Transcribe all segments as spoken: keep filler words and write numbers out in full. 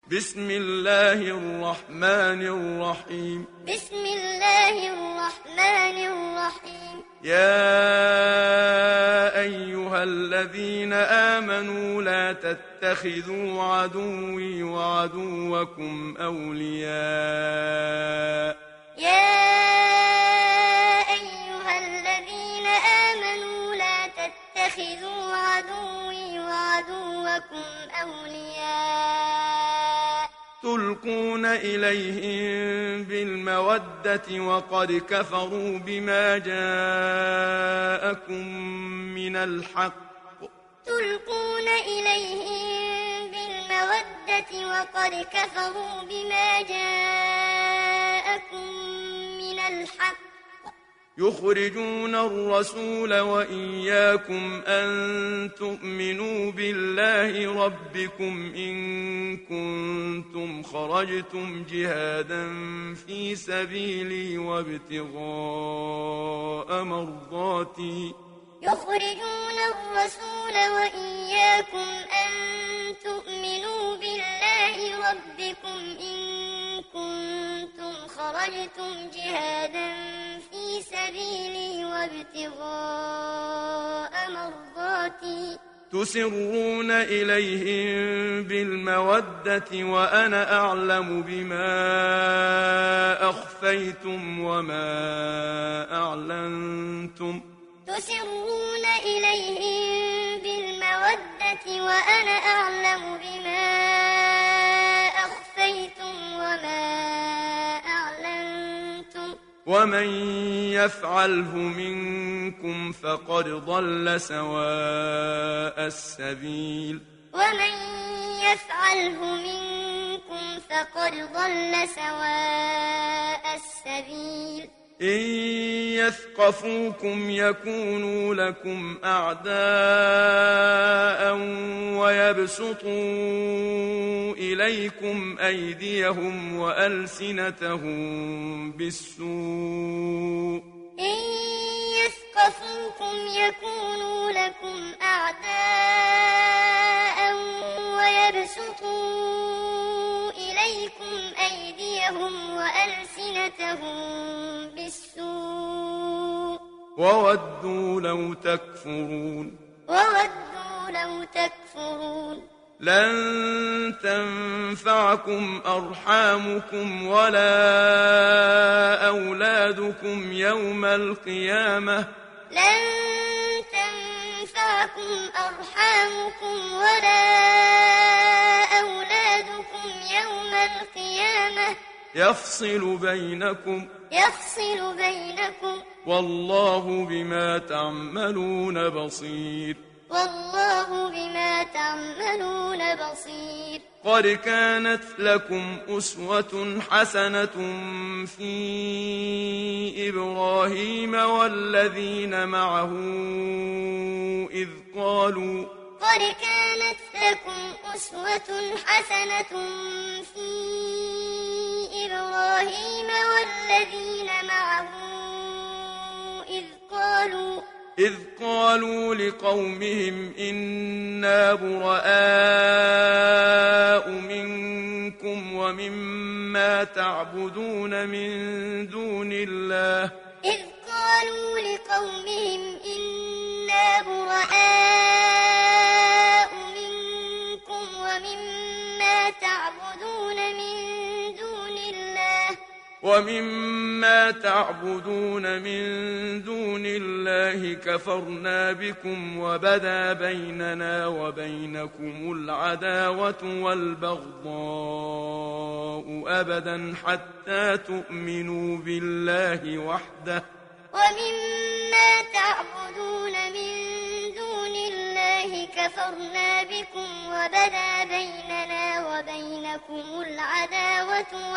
بسم الله الرحمن الرحيم بسم الله الرحمن الرحيم يا أيها الذين آمنوا لا تتخذوا عدوي وعدوكم أولياء يا أيها الذين آمنوا لا تتخذوا عدوي وعدوكم أولياء تلقون إليهم بالمودة وقد كفروا بما جاءكم من الحق تلقون إليهم بالمودة وقد كفروا بما جاءكم من الحق يخرجون الرسول وإياكم أن تؤمنوا بالله ربكم إن كنتم خرجتم جهادا في سبيلي وابتغاء مرضاتي يخرجون الرسول وإياكم أن تؤمنوا بالله ربكم إن كنتم خرجتم جهادا في سبيلي وابتغاء مرضاتي تسرون إليهم بالمودة وأنا أعلم بما أخفيتم وما أعلنتم تسرون إليهم بالمودة وأنا أعلم بما أخفيتم وما أعلنتم ومن يفعله منكم فقد ضل سواء السبيل ومن يفعله منكم فقد ضل سواء السبيل إن يثقفوكم يكونوا لكم أعداء ويبسطوا إليكم أيديهم وألسنتهم بالسوء إن يثقفوكم يكونوا لكم أعداء ويبسطوا إليكم أيديهم وألسنتهم بالسوء وودوا لو تكفرون وودوا لو تكفرون لن تنفعكم أرحامكم ولا أولادكم يوم القيامة لن تنفعكم أرحامكم ولا أولادكم يوم القيامة يفصل بينكم يفصل بينكم والله بما تعملون بصير والله بما تعملون بصير قد كانت لكم أسوة حسنة في إبراهيم والذين معه إذ قالوا قد كانت لكم أسوة حسنة في إبراهيم والذين معه إذ قالوا إذ قالوا لقومهم إنا براء منكم ومما تعبدون من دون الله إذ قالوا لقومهم إنا براء منكم ومما تعبدون من دون الله ومما تعبدون من دون الله كفرنا بكم وبدا بيننا وبينكم العداوة والبغضاء أبدا حتى تؤمنوا بالله وحده ومما تعبدون من دون الله كفرنا بكم وبدا بيننا وبينكم العداوة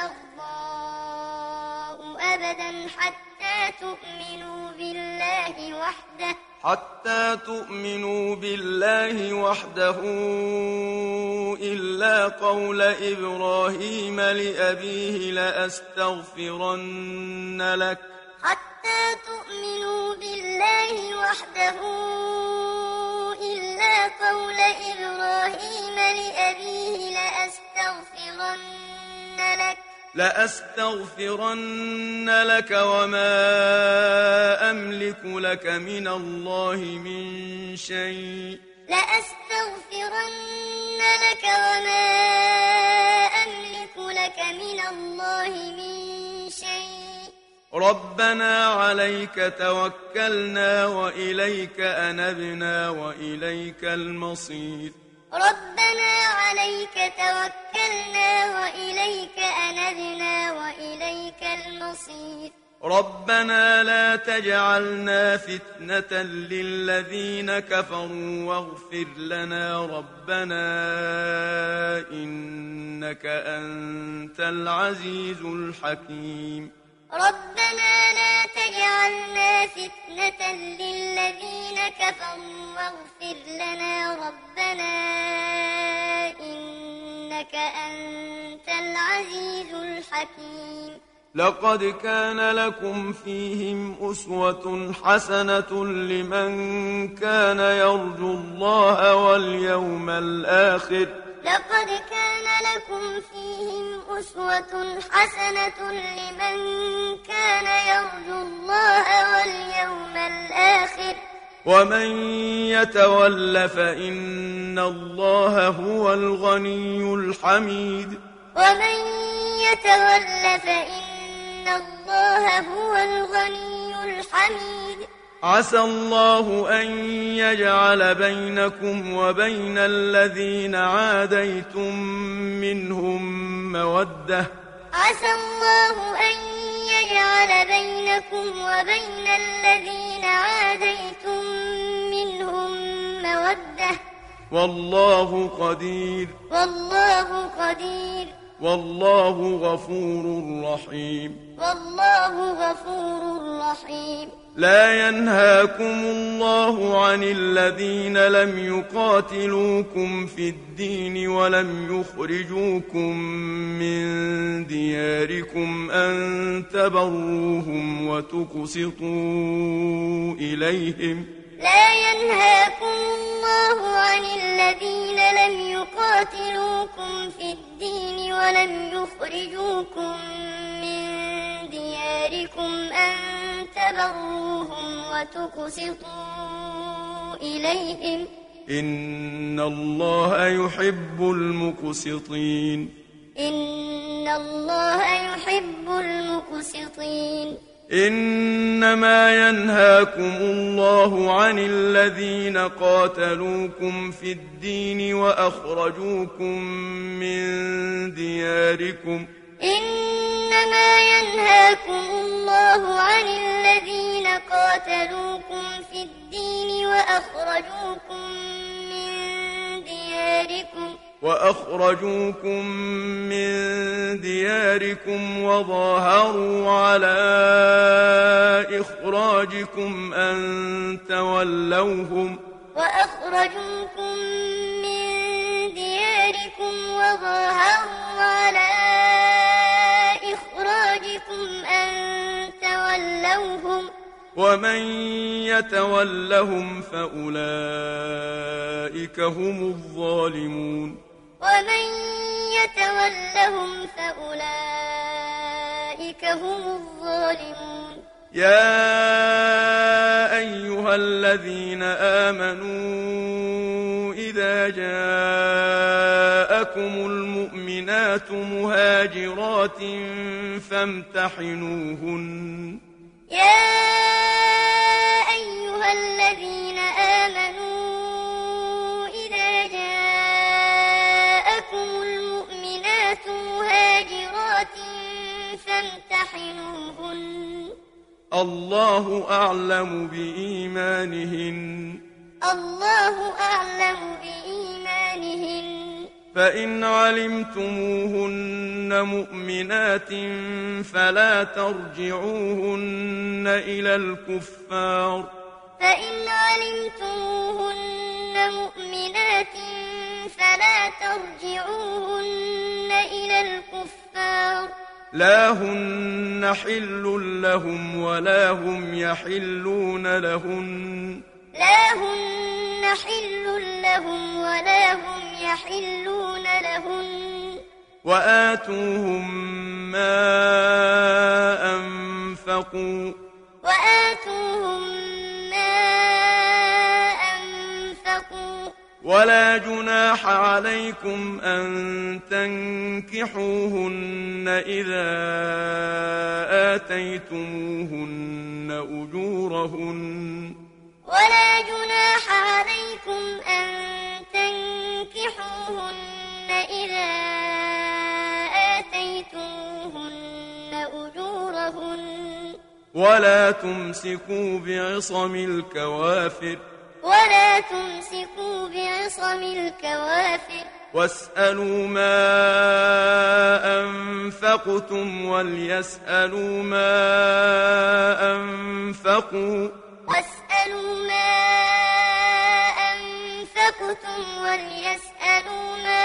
والبغضاء أبدا حتى تؤمنوا بالله وحده حتى تؤمنوا بالله وحده إلا قول إبراهيم لأبيه لأستغفرن لك حتى تؤمنوا بالله وحده إلا قول إبراهيم لأبيه لأستغفرن لأستغفرن لك وما أملك لك من الله من شيء لأستغفرن لك وما أملك لك من الله من شيء ربنا عليك توكلنا وإليك أنبنا وإليك المصير ربنا عليك توكلنا وإليك أنبنا وإليك المصير ربنا لا تجعلنا فتنة للذين كفروا واغفر لنا ربنا إنك أنت العزيز الحكيم ربنا لا تجعلنا فتنة للذين كفروا واغفر لنا ربنا إنك أنت العزيز الحكيم لقد كان لكم فيهم أسوة حسنة لمن كان يرجو الله واليوم الآخر لقد كان لكم فيهم أسوة حسنة لمن كان يرجو الله واليوم الآخر ومن يتول فإن الله هو الغني الحميد ومن يتول فإن الله هو الغني الحميد عسى الله أن يجعل بينكم وبين الذين عاديتم منهم مودة عسى الله أن يجعل بينكم وبين الذين عاديتم منهم مودة والله قدير والله قدير والله غفور رحيم والله غفور رحيم لا ينهاكم الله عن الذين لم يقاتلوكم في الدين ولم يخرجوكم من دياركم أن تبروهم وتقسطوا إليهم لا ينهاكم الله عن الذين لم يقاتلوكم في الدين ولم يخرجوكم من دياركم أن تبروهم وتقسطوا إليهم إن الله يحب المقسطين إن الله يحب المقسطين إنما ينهاكم الله عن الذين قاتلوكم في الدين وأخرجوكم من دياركم إنما ينهاكم الله عن الذين قاتلوكم في الدين وأخرجوكم من دياركم وأخرجوكم من دياركم وظاهروا على إخراجكم أن تولوهم وأخرجوكم من دياركم وظاهروا على إخراجكم أن تولوهم ومن يتولهم فأولئك هم الظالمون ومن يتولهم فأولئك هم الظالمون يا أيها الذين آمنوا إذا جاءكم المؤمنات مهاجرات فامتحنوهن يا أيها الذين آمنوا إذا جاءكم المؤمنات مهاجرات فامتحنوهن الله أعلم بإيمانهن الله أعلم بإيمانهن فإن علمتموهن مؤمنات فلا ترجعوهن إلى الكفار فإن علمتموهن مؤمنات فلا ترجعوهن إلى الكفار لا هن حل لهم ولا هم يحلون لهن لا هن حل لهم ولا هم يحلون لهن وآتوهم ما أنفقوا وآتوهم ما أنفقوا ولا جناح عليكم أن تنكحوهن إذا آتيتموهن أجورهن ولا جناح عليكم أن تنكحوهن إذا آتيتموهن أجورهن ولا تمسكوا بعصم الكوافر ولا تمسكوا بعصم الكوافر واسألوا ما أنفقتم وليسألوا ما أنفقوا واسألوا ما أنفقتم وليسألوا ما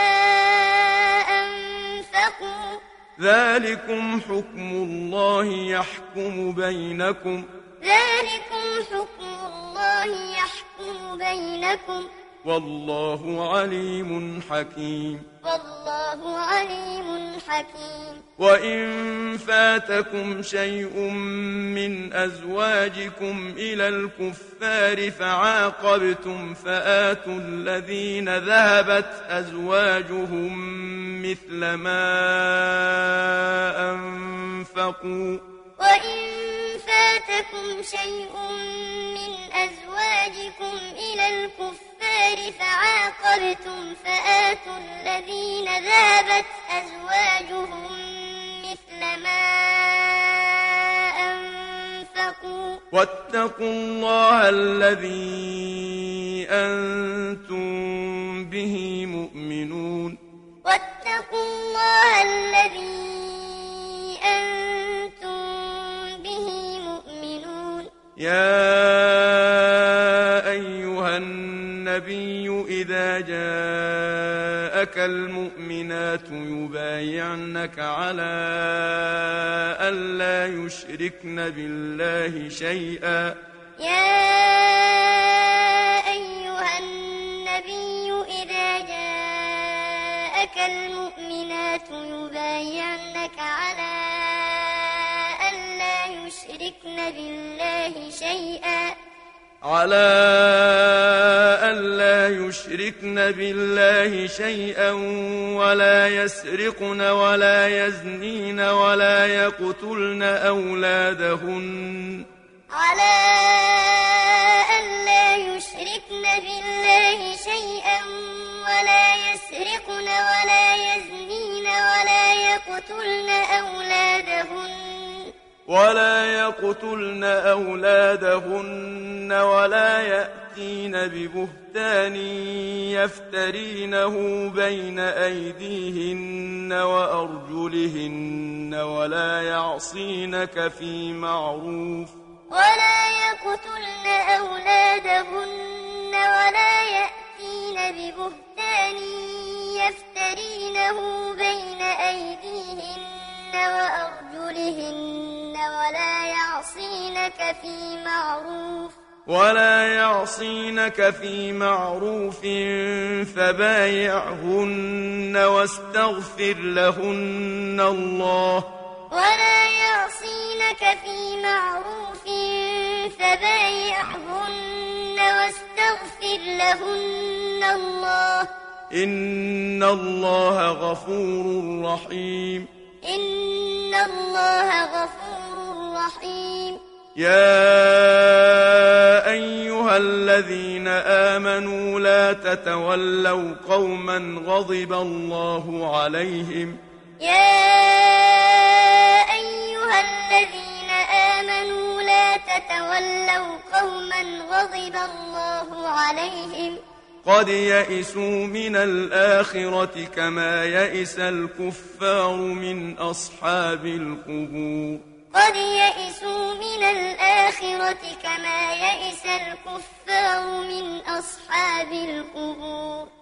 أنفقوا ذلكم حكم الله يحكم بينكم ذلكم حكم الله يحكم بينكم والله عليم حكيم والله عليم حكيم وإن فاتكم شيء من أزواجكم إلى الكفار فعاقبتم فآتوا الذين ذهبت أزواجهم مثل ما أنفقوا وإن فاتكم شيء من أزواجكم إلى الكفار فعاقبتم فآتوا الذين ذهبت أزواجهم مثل ما أنفقوا واتقوا الله الذي أنتم به مؤمنون واتقوا الله الذي أنتم به مؤمنون يا أيها النبي إذا جاءك المؤمنات يبايعنك على ألا يشركن بالله شيئا يا أيها النبي إذا جاءك المؤمنات يبايعنك على ألا يشركن بالله شيئا على ألا يشركن بالله شيئا ولا يسرقن ولا يزنين ولا يقتلن أولادهن على ألا يشركن بالله شيئا ولا يسرقن ولا يزنين ولا يقتلن أولادهن ولا يقتلن أولادهن ولا يأتين ببهتان يفترينه بين أيديهن وأرجلهن ولا يعصينك في معروف ولا يقتلن أولادهن ولا يأتين ببهتان يفترينه بين أيديهن وأرجلهن ولا يعصينك في معروف ولا يعصينك في معروف فبايعهن واستغفر لهن الله ولا يعصينك في معروف فبايعهن واستغفر لهن الله إن الله غفور رحيم إن الله غفور رحيم يا أيها الذين آمنوا لا تتولوا قوما غضب الله عليهم يا أيها الذين آمنوا لا تتولوا قوما غضب الله عليهم قد يئسوا من الآخرة كما يئس الكفار من أصحاب القبور قد يئسوا من الآخرة كما يئس الكفار من أصحاب القبور